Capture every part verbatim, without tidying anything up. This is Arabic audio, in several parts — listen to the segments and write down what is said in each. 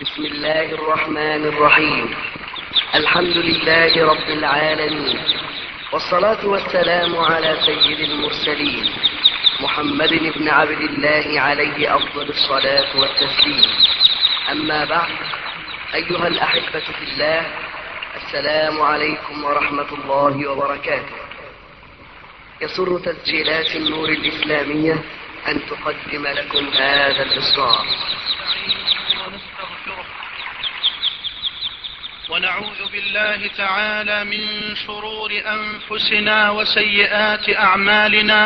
بسم الله الرحمن الرحيم. الحمد لله رب العالمين، والصلاة والسلام على سيد المرسلين محمد بن عبد الله عليه أفضل الصلاة والتسليم. أما بعد، أيها الأحبة في الله، السلام عليكم ورحمة الله وبركاته. يسر تسجيلات النور الإسلامية أن تقدم لكم هذا الإصدار. ونعوذ بالله تعالى من شرور أنفسنا وسيئات أعمالنا.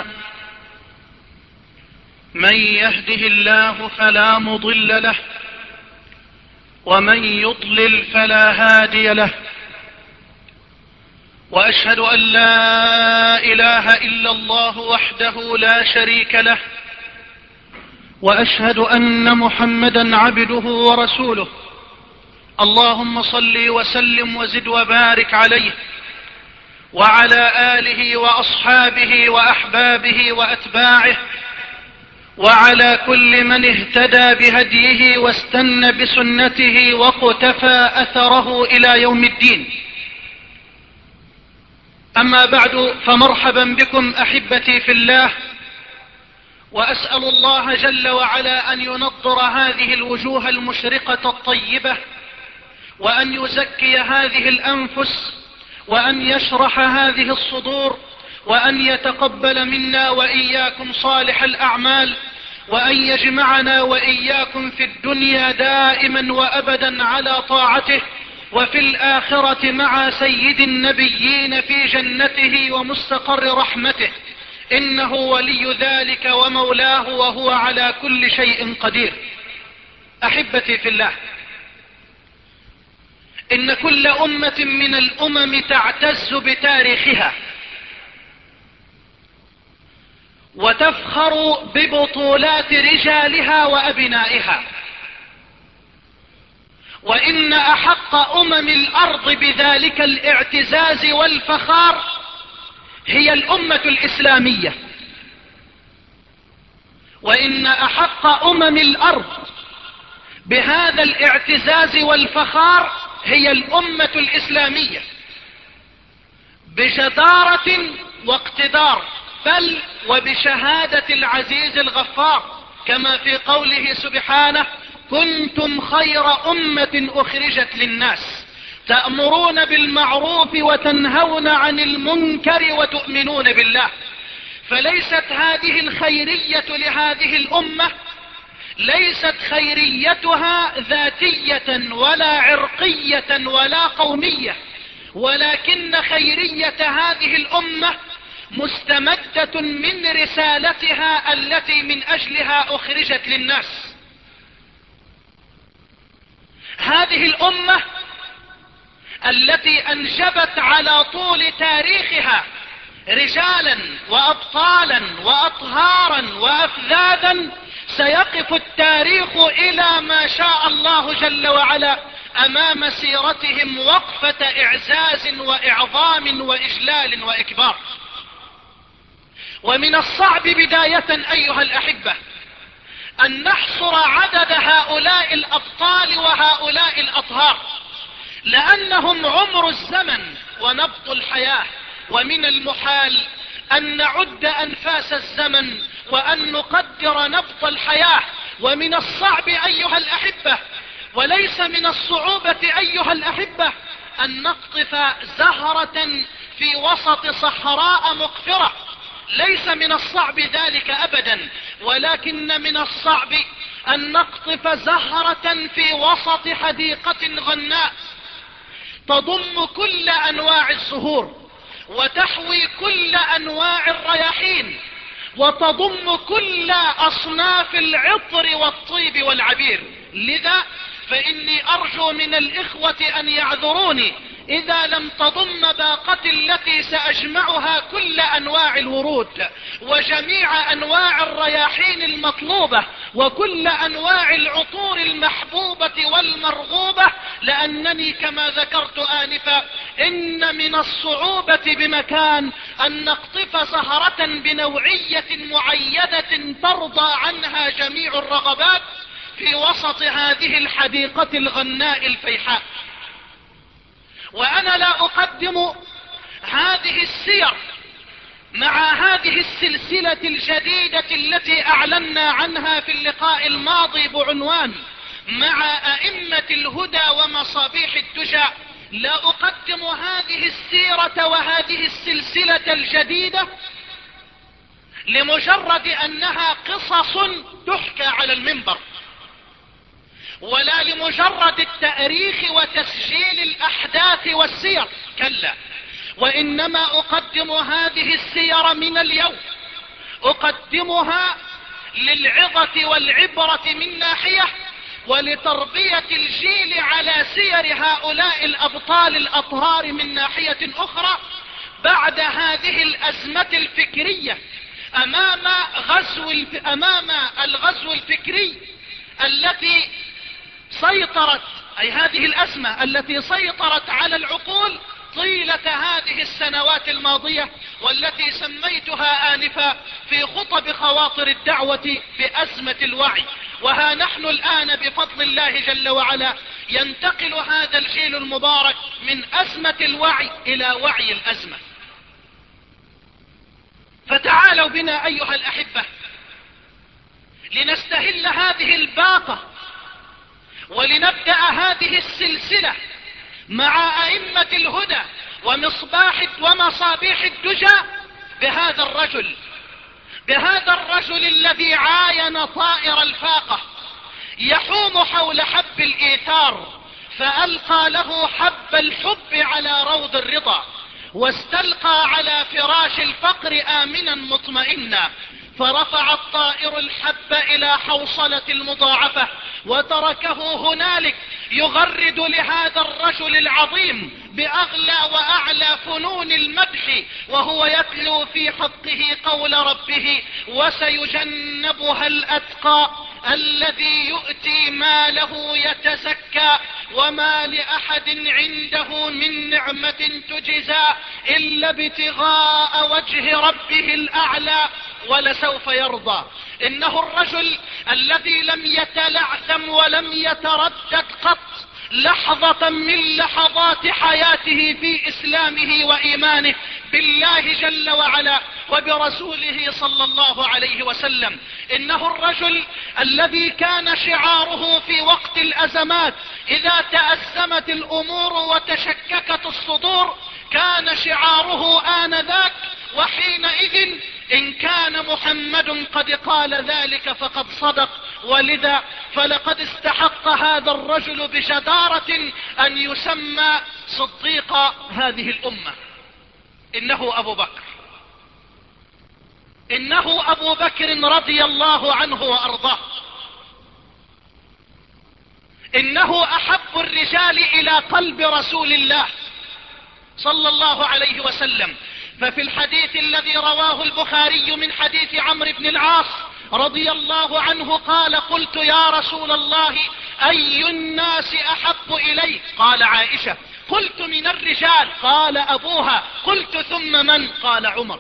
من يهده الله فلا مضل له، ومن يضلل فلا هادي له. وأشهد أن لا إله إلا الله وحده لا شريك له، وأشهد أن محمدا عبده ورسوله. اللهم صل وسلم وزد وبارك عليه وعلى آله وأصحابه وأحبابه وأتباعه وعلى كل من اهتدى بهديه واستنى بسنته وقتفى أثره إلى يوم الدين. أما بعد، فمرحبا بكم أحبتي في الله، وأسأل الله جل وعلا أن ينضر هذه الوجوه المشرقة الطيبة، وأن يزكي هذه الأنفس، وأن يشرح هذه الصدور، وأن يتقبل منا وإياكم صالح الأعمال، وأن يجمعنا وإياكم في الدنيا دائما وأبدا على طاعته، وفي الآخرة مع سيد النبيين في جنته ومستقر رحمته، إنه ولي ذلك ومولاه، وهو على كل شيء قدير. أحبتي في الله، إن كل أمة من الأمم تعتز بتاريخها وتفخر ببطولات رجالها وأبنائها، وإن أحق أمم الأرض بذلك الاعتزاز والفخار هي الأمة الإسلامية، وإن أحق أمم الأرض بهذا الاعتزاز والفخار هي الأمة الإسلامية، بجدارة واقتدار، بل وبشهادة العزيز الغفار، كما في قوله سبحانه: كنتم خير أمة أخرجت للناس تأمرون بالمعروف وتنهون عن المنكر وتؤمنون بالله. فليست هذه الخيرية لهذه الأمة، ليست خيريتها ذاتية ولا عرقية ولا قومية، ولكن خيرية هذه الأمة مستمدة من رسالتها التي من أجلها أخرجت للناس. هذه الأمة التي أنجبت على طول تاريخها رجالا وأبطالا وأطهارا وأفذاذا، سيقف التاريخ إلى ما شاء الله جل وعلا أمام سيرتهم وقفة إعزاز وإعظام وإجلال وإكبار. ومن الصعب بداية أيها الأحبة أن نحصر عدد هؤلاء الأبطال وهؤلاء الأطهار، لأنهم عمر الزمن ونبض الحياة، ومن المحال أن نعد أنفاس الزمن وأن نقدر نبض الحياة. ومن الصعب أيها الأحبة، وليس من الصعوبة أيها الأحبة، أن نقطف زهرة في وسط صحراء مقفرة. ليس من الصعب ذلك أبدا، ولكن من الصعب أن نقطف زهرة في وسط حديقة غناء تضم كل أنواع الزهور، وتحوي كل أنواع الرياحين، وتضم كل أصناف العطر والطيب والعبير. لذا فإني أرجو من الإخوة أن يعذروني إذا لم تضم باقتي التي سأجمعها كل أنواع الورود وجميع أنواع الرياحين المطلوبة وكل أنواع العطور المحبوبة والمرغوبة، لأنني كما ذكرت آنفا إن من الصعوبة بمكان أن نقطف زهرة بنوعية معينة ترضى عنها جميع الرغبات، في وسط هذه الحديقة الغناء الفيحاء. وأنا لا أقدم هذه السير مع هذه السلسلة الجديدة التي أعلنا عنها في اللقاء الماضي بعنوان مع أئمة الهدى ومصابيح الدجى، لا أقدم هذه السيرة وهذه السلسلة الجديدة لمجرد أنها قصص تحكى على المنبر، ولا لمجرد التاريخ وتسجيل الأحداث والسير، كلا، وإنما أقدم هذه السير من اليوم، أقدمها للعظة والعبرة من ناحية، ولتربية الجيل على سير هؤلاء الأبطال الأطهار من ناحية أخرى، بعد هذه الأزمة الفكرية أمام غزو الف... أمام الغزو الفكري التي سيطرت، أي هذه الأزمة التي سيطرت على العقول طيلة هذه السنوات الماضية، والتي سميتها آنفا في خطب خواطر الدعوة بأزمة الوعي. وها نحن الآن بفضل الله جل وعلا ينتقل هذا الجيل المبارك من أزمة الوعي إلى وعي الأزمة. فتعالوا بنا أيها الأحبة لنستهل هذه الباقة ولنبدأ هذه السلسلة مع أئمة الهدى ومصباح ومصابيح الدجى بهذا الرجل، بهذا الرجل الذي عاين طائر الفاقة يحوم حول حب الإيثار، فألقى له حب الحب على روض الرضا، واستلقى على فراش الفقر آمنا مطمئنا، فرفع الطائر الحب إلى حوصلة المضاعفة وتركه هنالك يغرد لهذا الرجل العظيم بأغلى وأعلى فنون المدح، وهو يتلو في حقه قول ربه: وسيجنبها الأتقى الذي يؤتي ماله يتزكى وما لأحد عنده من نعمة تجزى إلا ابتغاء وجه ربه الأعلى ولسوف يرضى. إنه الرجل الذي لم يتلعثم ولم يتردد قط لحظة من لحظات حياته في إسلامه وإيمانه بالله جل وعلا وبرسوله صلى الله عليه وسلم. إنه الرجل الذي كان شعاره في وقت الأزمات إذا تأزمت الأمور وتشككت الصدور، كان شعاره آنذاك وحينئذ: إن كان محمد قد قال ذلك فقد صدق. ولذا فلقد استحق هذا الرجل بجدارة أن يسمى صديق هذه الأمة. إنه أبو بكر، إنه أبو بكر رضي الله عنه وأرضاه. إنه أحب الرجال إلى قلب رسول الله صلى الله عليه وسلم. ففي الحديث الذي رواه البخاري من حديث عمرو بن العاص رضي الله عنه قال: قلت يا رسول الله أي الناس أحب إليك؟ قال: عائشة. قلت: من الرجال؟ قال: أبوها. قلت: ثم من؟ قال: عمر.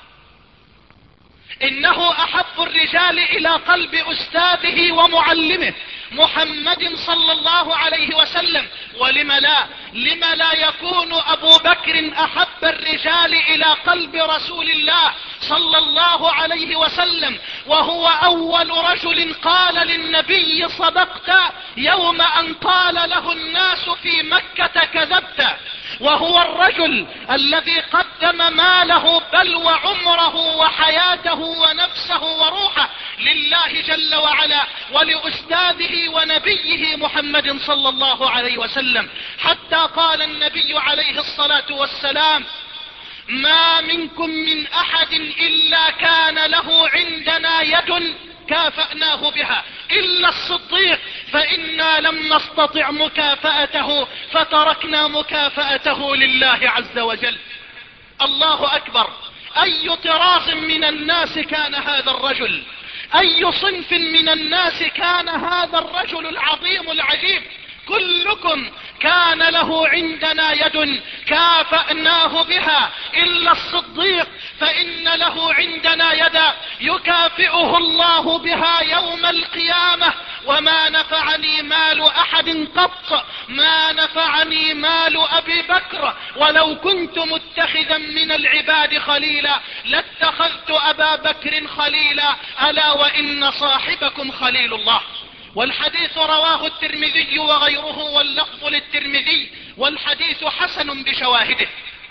إنه أحب الرجال إلى قلب أستاذه ومعلمه محمد صلى الله عليه وسلم. ولم لا لم لا يكون أبو بكر أحب الرجال إلى قلب رسول الله صلى الله عليه وسلم، وهو أول رجل قال للنبي: صدقت، يوم أن قال له الناس في مكة: كذبت. وهو الرجل الذي قدم ماله بل وعمره وحياته ونفسه وروحه لله جل وعلا ولأستاذه ونبيه محمد صلى الله عليه وسلم، حتى قال النبي عليه الصلاة والسلام: ما منكم من أحد إلا كان له عندنا يد كافأناه بها إلا الصديق، فإنا لم نستطع مكافأته فتركنا مكافأته لله عز وجل. الله أكبر! أي طراز من الناس كان هذا الرجل، أي صنف من الناس كان هذا الرجل العظيم العجيب. كلكم كان له عندنا يد كافأناه بها إلا الصديق، فإن له عندنا يدا يكافئه الله بها يوم القيامة وما نفعني مال احد قط ما نفعني مال ابي بكر، ولو كنت متخذا من العباد خليلا لاتخذت ابا بكر خليلا، الا وان صاحبكم خليل الله. والحديث رواه الترمذي وغيره واللفظ للترمذي، والحديث حسن بشواهده.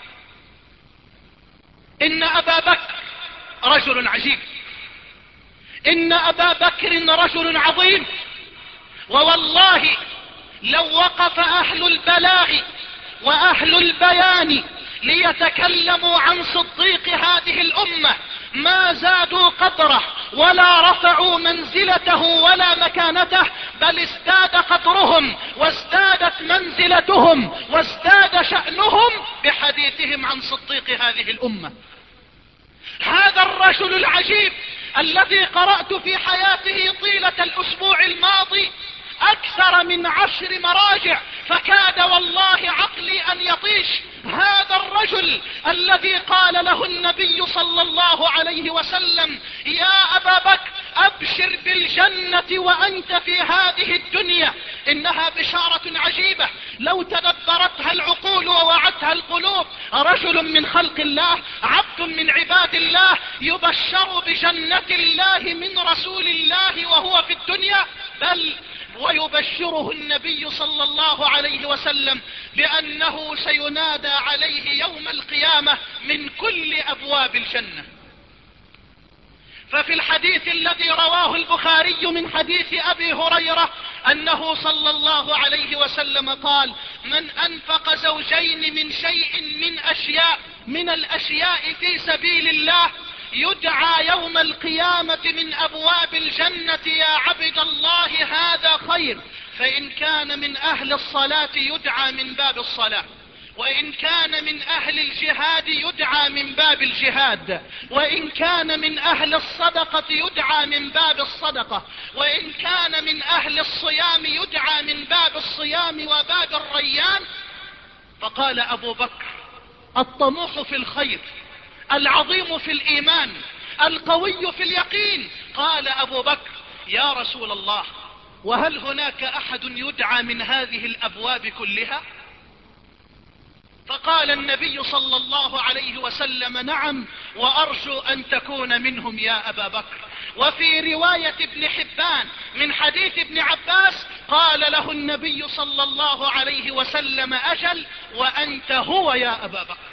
ان ابا بكر رجل عجيب، ان ابا بكر رجل عظيم، ووالله لو وقف اهل البلاغ واهل البيان ليتكلموا عن صديق هذه الامة ما زادوا قدره ولا رفعوا منزلته ولا مكانته، بل ازداد قدرهم وازدادت منزلتهم وازداد شأنهم بحديثهم عن صديق هذه الامة. هذا الرجل العجيب الذي قرأت في حياته طيلة الاسبوع الماضي اكثر من عشر مراجع، فكاد والله عقلي ان يطيش. هذا الرجل الذي قال له النبي صلى الله عليه وسلم: يا ابا بكر ابشر بالجنة وانت في هذه الدنيا. انها بشارة عجيبة لو تدبرتها العقول ووعتها القلوب. رجل من خلق الله، عبد من عباد الله، يبشر بجنة الله من رسول الله وهو في الدنيا، بل ويبشره النبي صلى الله عليه وسلم بأنه سينادى عليه يوم القيامة من كل أبواب الجنة. ففي الحديث الذي رواه البخاري من حديث أبي هريرة أنه صلى الله عليه وسلم قال: من أنفق زوجين من شيء من أشياء من الأشياء في سبيل الله يدعى يوم القيامة من أبواب الجنة: يا عبد الله هذا خير. فإن كان من أهل الصلاة يدعى من باب الصلاة، وإن كان من أهل الجهاد يدعى من باب الجهاد، وإن كان من أهل الصدقة يدعى من باب الصدقة، وإن كان من أهل الصيام يدعى من باب الصيام وباب الريان. فقال أبو بكر: الطموح في الخير، العظيم في الإيمان، القوي في اليقين. قال أبو بكر: يا رسول الله، وهل هناك أحد يدعى من هذه الأبواب كلها؟ فقال النبي صلى الله عليه وسلم: نعم، وأرجو أن تكون منهم يا أبا بكر. وفي رواية ابن حبان من حديث ابن عباس قال له النبي صلى الله عليه وسلم: أجل، وأنت هو يا أبا بكر.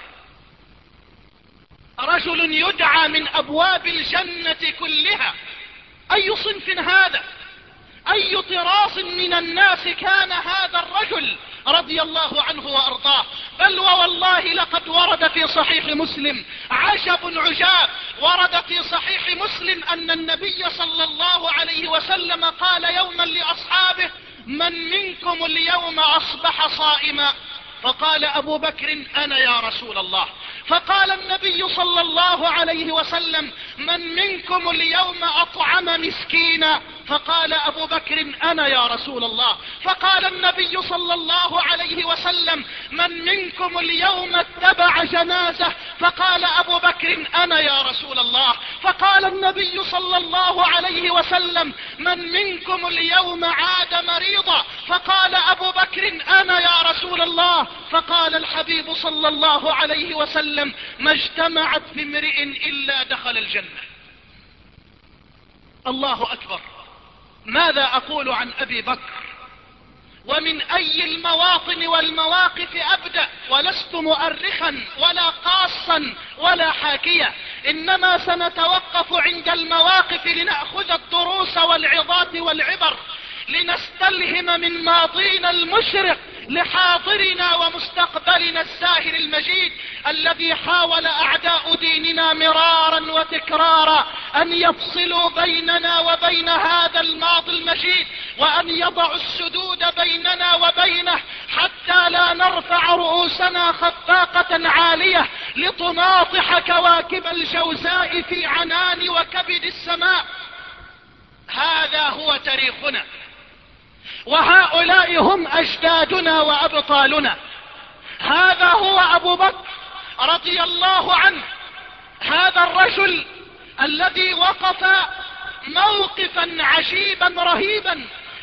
رجل يدعى من أبواب الجنة كلها. أي صنف هذا؟ أي طراز من الناس كان هذا الرجل رضي الله عنه وأرضاه؟ بل ووالله لقد ورد في صحيح مسلم عجب عجاب، ورد في صحيح مسلم أن النبي صلى الله عليه وسلم قال يوما لأصحابه: من منكم اليوم أصبح صائما؟ فقال أبو بكر: أنا يا رسول الله. فقال النبي صلى الله عليه وسلم: من منكم اليوم أطعم مسكينا؟ فقال أبو بكر: أنا يا رسول الله. فقال النبي صلى الله عليه وسلم: من منكم اليوم اتبع جنازة؟ فقال أبو بكر: أنا يا رسول الله. فقال النبي صلى الله عليه وسلم: من منكم اليوم عاد مريضا؟ فقال أبو بكر: أنا يا رسول الله. فقال الحبيب صلى الله عليه وسلم: ما اجتمعت في امرئ إلا دخل الجنة. الله أكبر. ماذا أقول عن أبي بكر؟ ومن أي المواطن والمواقف أبدأ؟ ولست مؤرخا ولا قاصا ولا حاكيا، إنما سنتوقف عند المواقف لنأخذ الدروس والعظات والعبر، لنستلهم من ماضينا المشرق لحاضرنا ومستقبلنا الزاهر المجيد، الذي حاول أعداء ديننا مرارا وتكرارا أن يفصلوا بيننا وبين هذا الماضي المجيد، وأن يضعوا السدود بيننا وبينه، حتى لا نرفع رؤوسنا خفاقة عالية لتناطح كواكب الجوزاء في عنان وكبد السماء. هذا هو تاريخنا، وهؤلاء هم أجدادنا وأبطالنا. هذا هو أبو بكر رضي الله عنه، هذا الرجل الذي وقف موقفا عجيبا رهيبا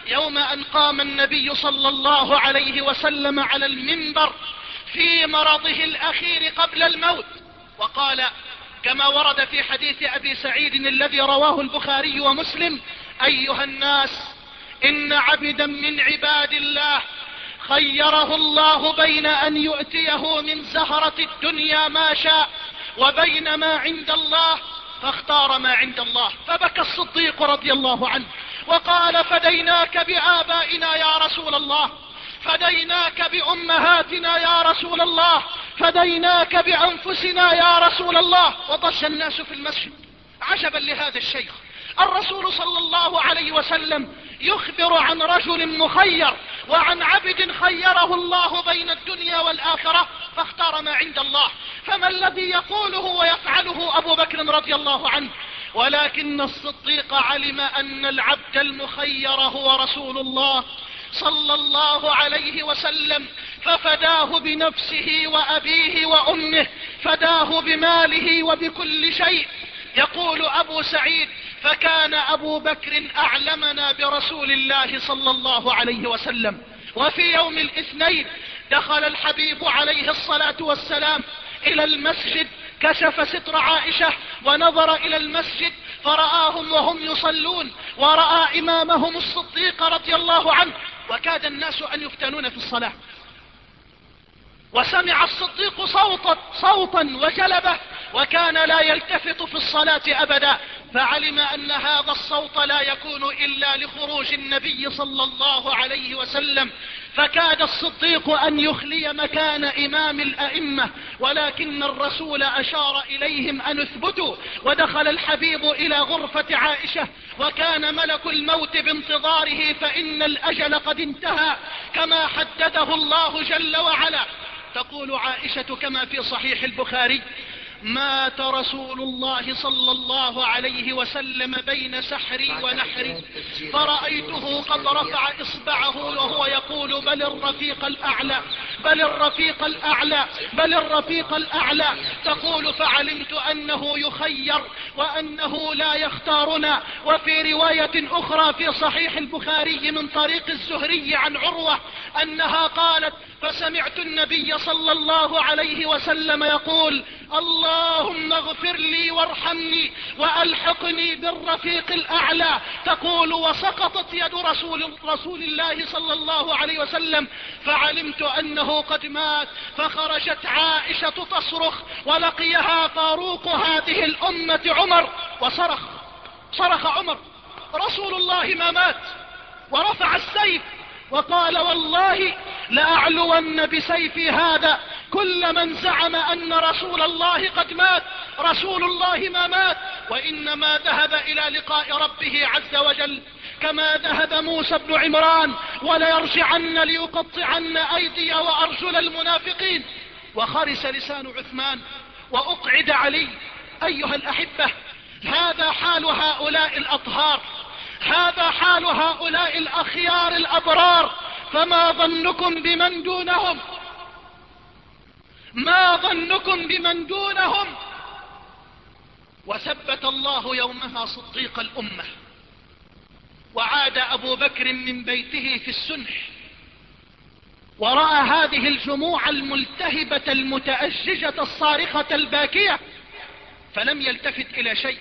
يوم أن قام النبي صلى الله عليه وسلم على المنبر في مرضه الأخير قبل الموت، وقال كما ورد في حديث أبي سعيد الذي رواه البخاري ومسلم: أيها الناس، إن عبدا من عباد الله خيره الله بين أن يؤتيه من زهرة الدنيا ما شاء وبين ما عند الله، فاختار ما عند الله. فبكى الصديق رضي الله عنه وقال: فديناك بآبائنا يا رسول الله، فديناك بأمهاتنا يا رسول الله، فديناك بأنفسنا يا رسول الله. وضج الناس في المسجد عجبا لهذا الشيخ. الرسول صلى الله عليه وسلم يخبر عن رجل مخير وعن عبد خيره الله بين الدنيا والآخرة فاختار ما عند الله. فما الذي يقوله ويفعله أبو بكر رضي الله عنه؟ ولكن الصديق علم أن العبد المخير هو رسول الله صلى الله عليه وسلم، ففداه بنفسه وأبيه وأمه، فداه بماله وبكل شيء. يقول أبو سعيد: فكان أبو بكر أعلمنا برسول الله صلى الله عليه وسلم. وفي يوم الاثنين دخل الحبيب عليه الصلاة والسلام إلى المسجد، كشف ستر عائشة ونظر إلى المسجد فرآهم وهم يصلون، ورأى إمامهم الصديق رضي الله عنه، وكاد الناس أن يفتنون في الصلاة. وسمع الصديق صوتا صوتا وجلبه، وكان لا يلتفت في الصلاة أبدا، فعلم أن هذا الصوت لا يكون إلا لخروج النبي صلى الله عليه وسلم، فكاد الصديق أن يخلي مكان إمام الأئمة، ولكن الرسول أشار إليهم أن اثبتوا. ودخل الحبيب إلى غرفة عائشة، وكان ملك الموت بانتظاره، فإن الأجل قد انتهى كما حدده الله جل وعلا. تقول عائشة كما في صحيح البخاري: مات رسول الله صلى الله عليه وسلم بين سحري ونحري، فرأيته قد رفع إصبعه وهو يقول: بل الرفيق الأعلى، بل الرفيق الأعلى، بل الرفيق الأعلى. تقول: فعلمت أنه يخير وأنه لا يختارنا. وفي رواية أخرى في صحيح البخاري من طريق الزهري عن عروة أنها قالت: فسمعت النبي صلى الله عليه وسلم يقول: اللهم اغفر لي وارحمني وألحقني بالرفيق الأعلى. تقول: وسقطت يد رسول, رسول الله صلى الله عليه وسلم، فعلمت أنه قد مات. فخرجت عائشة تصرخ، ولقيها فاروق هذه الأمة عمر، وصرخ صرخ عمر: رسول الله ما مات. ورفع السيف وقال: والله لأعلون بسيفي هذا كل من زعم أن رسول الله قد مات. رسول الله ما مات، وإنما ذهب إلى لقاء ربه عز وجل كما ذهب موسى بن عمران، وليرجعن ليقطعن أيدي وأرجل المنافقين. وخرس لسان عثمان وأقعد علي. أيها الأحبة، هذا حال هؤلاء الأطهار، هذا حال هؤلاء الأخيار الأبرار، فما ظنكم بمن دونهم؟ ما ظنكم بمن دونهم؟ وثبت الله يومها صديق الأمة. وعاد أبو بكر من بيته في السنح، ورأى هذه الجموع الملتهبة المتأججة الصارخة الباكية، فلم يلتفت إلى شيء،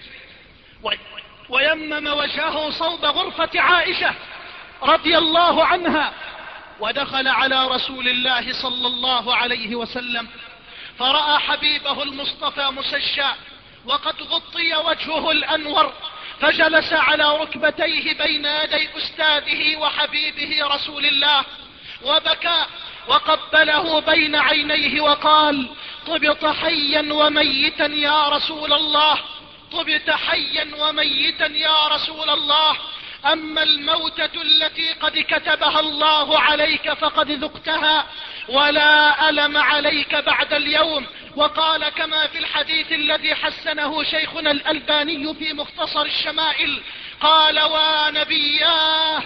ويمم وجهه صوب غرفة عائشة رضي الله عنها، ودخل على رسول الله صلى الله عليه وسلم، فرأى حبيبه المصطفى مسجى وقد غطي وجهه الأنور، فجلس على ركبتيه بين يدي أستاذه وحبيبه رسول الله، وبكى وقبله بين عينيه وقال: طبت حيا وميتا يا رسول الله، طبت حيا وميتا يا رسول الله. أما الموتة التي قد كتبها الله عليك فقد ذقتها، ولا ألم عليك بعد اليوم. وقال كما في الحديث الذي حسنه شيخنا الألباني في مختصر الشمائل، قال: ونبياه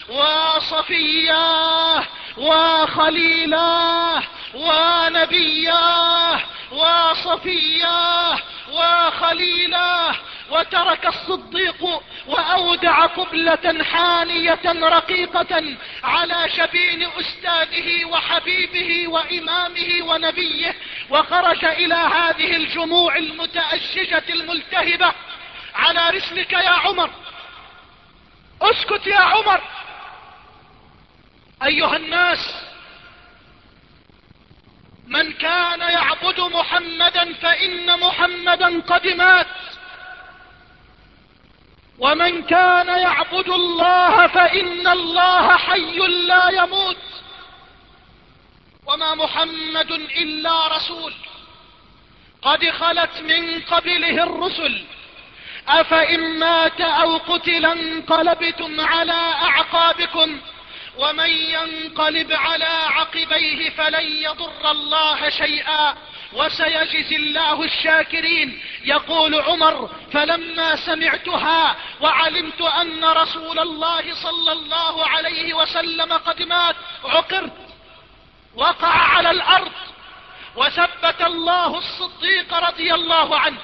وصفياه وخليلاه ونبياه وصفياه وخليلاه. وترك الصديق وأودع قبلة حانية رقيقة على شبين أستاذه وحبيبه وإمامه ونبيه، وخرج إلى هذه الجموع المتأشجة الملتهبة على رسلك يا عمر. اسكت يا عمر. أيها الناس، من كان يعبد محمدا فإن محمدا قد مات، ومن كان يعبد الله فإن الله حي لا يموت، وما محمد إلا رسول قد خلت من قبله الرسل، أفإن مات أو قتل انقلبتم على أعقابكم، ومن ينقلب على عقبيه فلن يضر الله شيئا وسيجزي الله الشاكرين. يقول عمر: فلما سمعتها وعلمت أن رسول الله صلى الله عليه وسلم قد مات عقرت، وقع على الأرض، وثبت الله الصديق رضي الله عنه،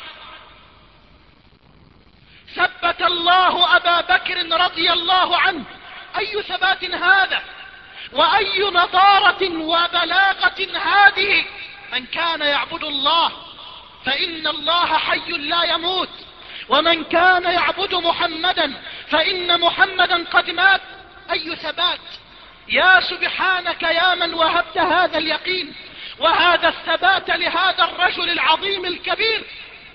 ثبت الله أبا بكر رضي الله عنه. أي ثبات هذا، وأي نضارة وبلاغة هذه! من كان يعبد الله فإن الله حي لا يموت، ومن كان يعبد محمدا فإن محمدا قد مات. أي ثبات! يا سبحانك يا من وهبت هذا اليقين وهذا الثبات لهذا الرجل العظيم الكبير.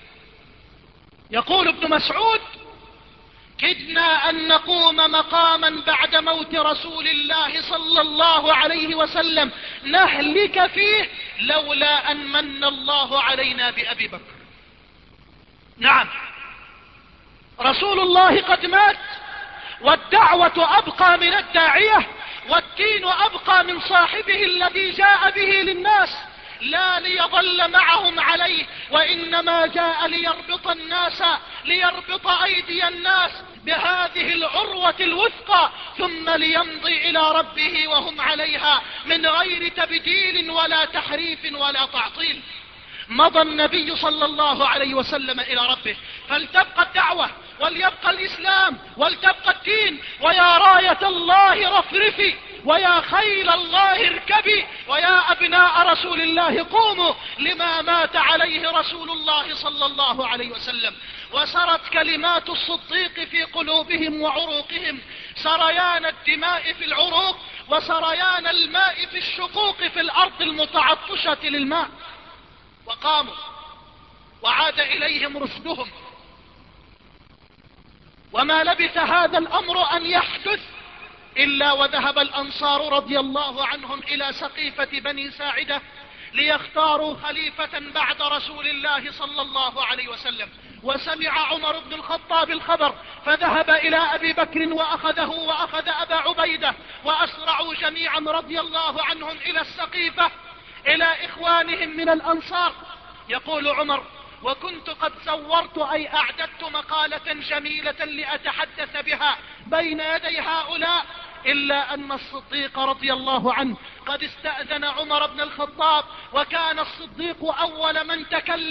يقول ابن مسعود: كدنا أن نقوم مقاما بعد موت رسول الله صلى الله عليه وسلم نهلك فيه لولا أن من الله علينا بأبي بكر. نعم، رسول الله قد مات، والدعوة أبقى من الداعية، والدين أبقى من صاحبه الذي جاء به للناس، لا ليظل معهم عليه، وإنما جاء ليربط الناس، ليربط أيدي الناس بهذه العروة الوثقى، ثم ليمضي إلى ربه وهم عليها من غير تبديل ولا تحريف ولا تعطيل. مضى النبي صلى الله عليه وسلم إلى ربه، فلتبقى الدعوة وليبقى الإسلام ولتبقى الدين. ويا راية الله رفرفي، ويا خيل الله اركبي، ويا أبناء رسول الله قوموا لما مات عليه رسول الله صلى الله عليه وسلم. وسرت كلمات الصديق في قلوبهم وعروقهم سريان الدماء في العروق وسريان الماء في الشقوق في الأرض المتعطشة للماء، وقاموا وعاد إليهم رشدهم. وما لبث هذا الأمر أن يحدث إلا وذهب الأنصار رضي الله عنهم إلى سقيفة بني ساعدة ليختاروا خليفة بعد رسول الله صلى الله عليه وسلم. وسمع عمر بن الخطاب الخبر، فذهب إلى أبي بكر وأخذه وأخذ أبا عبيدة، وأسرعوا جميعا رضي الله عنهم إلى السقيفة إلى إخوانهم من الأنصار. يقول عمر: وكنت قد صورت أي أعددت مقالة جميلة لأتحدث بها بين يدي هؤلاء، إلا أن الصديق رضي الله عنه قد استأذن عمر بن الخطاب، وكان الصديق أول من تكلم